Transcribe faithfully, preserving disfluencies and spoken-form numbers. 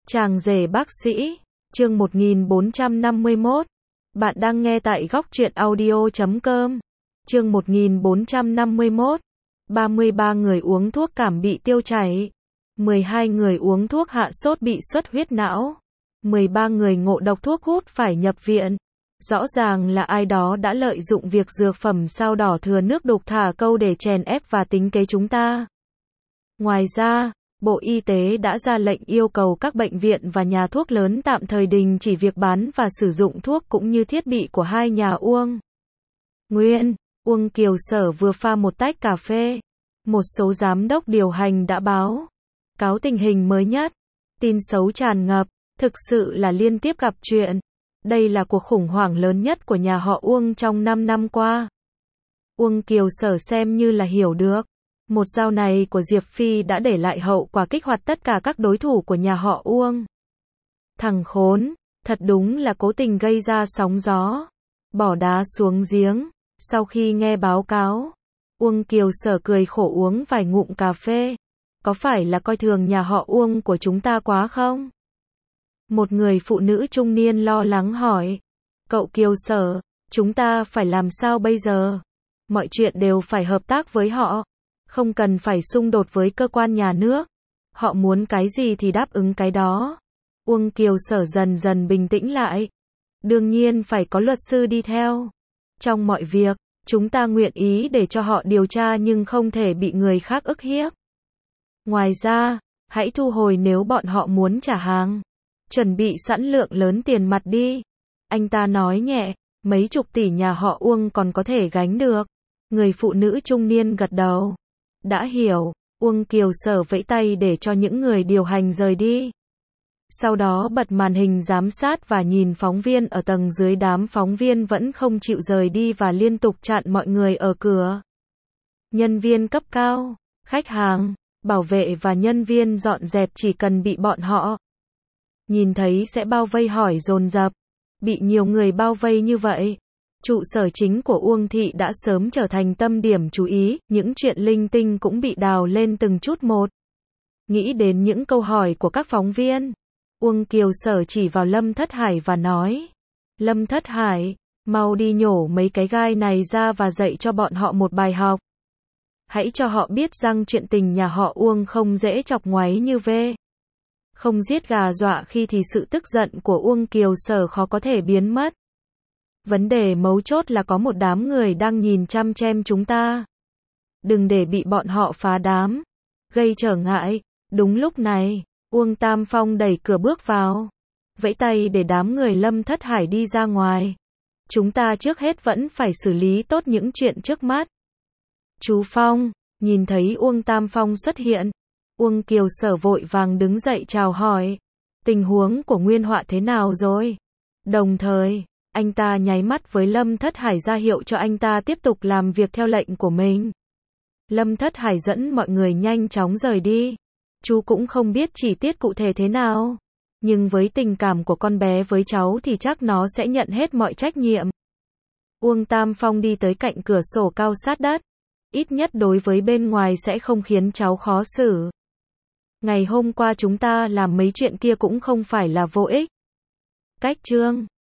Chàng rể bác sĩ, chương một nghìn bốn trăm năm mươi mốt. Bạn đang nghe tại góc truyện audio chấm com. Chương một nghìn bốn trăm năm mươi mốt. ba mươi ba người uống thuốc cảm bị tiêu chảy. mười hai người uống thuốc hạ sốt bị xuất huyết não. mười ba người ngộ độc thuốc hút phải nhập viện. Rõ ràng là ai đó đã lợi dụng việc dược phẩm sao đỏ thừa nước đục thả câu để chèn ép và tính kế chúng ta. Ngoài ra, Bộ Y tế đã ra lệnh yêu cầu các bệnh viện và nhà thuốc lớn tạm thời đình chỉ việc bán và sử dụng thuốc cũng như thiết bị của hai nhà Uông Nguyên, Uông Kiều Sở vừa pha một tách cà phê. Một số giám đốc điều hành đã báo cáo tình hình mới nhất. Tin xấu tràn ngập, thực sự là liên tiếp gặp chuyện. Đây là cuộc khủng hoảng lớn nhất của nhà họ Uông trong năm năm qua. Uông Kiều Sở xem như là hiểu được. Một dao này của Diệp Phi đã để lại hậu quả kích hoạt tất cả các đối thủ của nhà họ Uông. Thằng khốn, thật đúng là cố tình gây ra sóng gió. Bỏ đá xuống giếng. Sau khi nghe báo cáo, Uông Kiều Sở cười khổ uống vài ngụm cà phê. Có phải là coi thường nhà họ Uông của chúng ta quá không? Một người phụ nữ trung niên lo lắng hỏi. Cậu Kiều Sở, chúng ta phải làm sao bây giờ? Mọi chuyện đều phải hợp tác với họ. Không cần phải xung đột với cơ quan nhà nước. Họ muốn cái gì thì đáp ứng cái đó. Uông Kiều Sở dần dần bình tĩnh lại. Đương nhiên phải có luật sư đi theo. Trong mọi việc, chúng ta nguyện ý để cho họ điều tra nhưng không thể bị người khác ức hiếp. Ngoài ra, hãy thu hồi nếu bọn họ muốn trả hàng. Chuẩn bị sẵn lượng lớn tiền mặt đi. Anh ta nói nhẹ, mấy chục tỷ nhà họ Uông còn có thể gánh được. Người phụ nữ trung niên gật đầu. Đã hiểu, Uông Kiều Sở vẫy tay để cho những người điều hành rời đi. Sau đó bật màn hình giám sát và nhìn phóng viên ở tầng dưới. Đám phóng viên vẫn không chịu rời đi và liên tục chặn mọi người ở cửa. Nhân viên cấp cao, khách hàng, bảo vệ và nhân viên dọn dẹp chỉ cần bị bọn họ nhìn thấy sẽ bao vây hỏi dồn dập. Bị nhiều người bao vây như vậy, trụ sở chính của Uông Thị đã sớm trở thành tâm điểm chú ý, những chuyện linh tinh cũng bị đào lên từng chút một. Nghĩ đến những câu hỏi của các phóng viên, Uông Kiều Sở chỉ vào Lâm Thất Hải và nói. Lâm Thất Hải, mau đi nhổ mấy cái gai này ra và dạy cho bọn họ một bài học. Hãy cho họ biết rằng chuyện tình nhà họ Uông không dễ chọc ngoáy như ve. Không giết gà dọa khi thì sự tức giận của Uông Kiều Sở khó có thể biến mất. Vấn đề mấu chốt là có một đám người đang nhìn chăm chem chúng ta. Đừng để bị bọn họ phá đám, gây trở ngại. Đúng lúc này, Uông Tam Phong đẩy cửa bước vào, vẫy tay để đám người Lâm Thất Hải đi ra ngoài. Chúng ta trước hết vẫn phải xử lý tốt những chuyện trước mắt. Chú Phong, nhìn thấy Uông Tam Phong xuất hiện, Uông Kiều Sở vội vàng đứng dậy chào hỏi. Tình huống của Nguyên Họa thế nào rồi? Đồng thời, anh ta nháy mắt với Lâm Thất Hải ra hiệu cho anh ta tiếp tục làm việc theo lệnh của mình. Lâm Thất Hải dẫn mọi người nhanh chóng rời đi. Chú cũng không biết chi tiết cụ thể thế nào, nhưng với tình cảm của con bé với cháu thì chắc nó sẽ nhận hết mọi trách nhiệm. Uông Tam Phong đi tới cạnh cửa sổ cao sát đất. Ít nhất đối với bên ngoài sẽ không khiến cháu khó xử. Ngày hôm qua chúng ta làm mấy chuyện kia cũng không phải là vô ích. Cách chương